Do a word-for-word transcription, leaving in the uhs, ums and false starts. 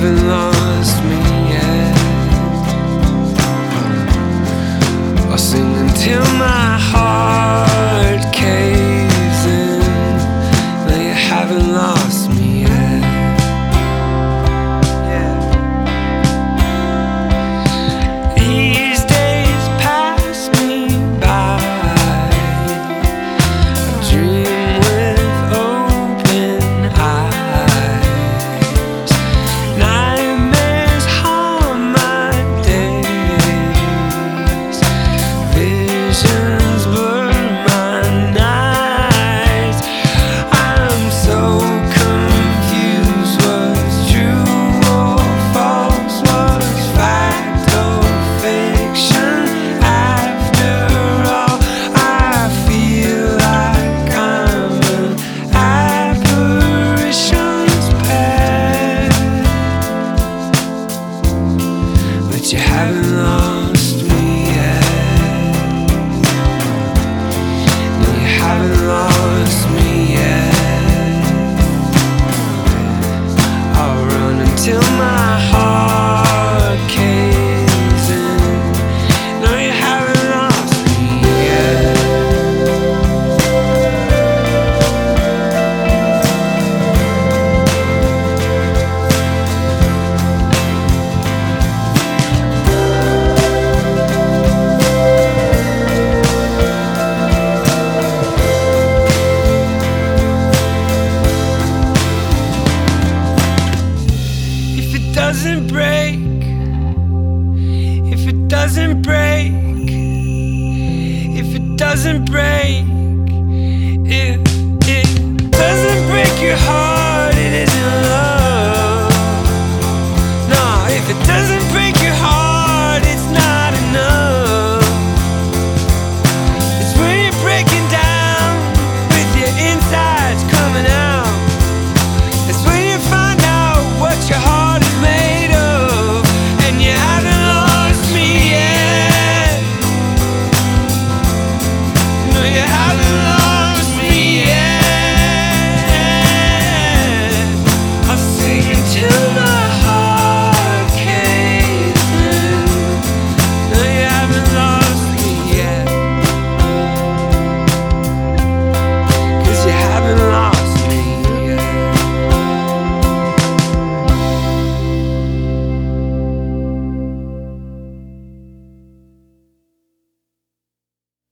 haven't lost me yet. I'll sing until my heart caves in. No, you haven't lost me yet. Yeah. These days pass me by. I dream with open eyes. Nightmares haunt my days. Visions blur my nights. I'm so confused. What's true or false? What's fact or fiction? After all, I feel like I'm an apparition's pet. But you haven't lost me yet. No, you haven't lost me yet. I'll run until my heart caves in. No, you haven't lost me yet. If it doesn't break, if it doesn't break, if it doesn't break, if it doesn't break your heart.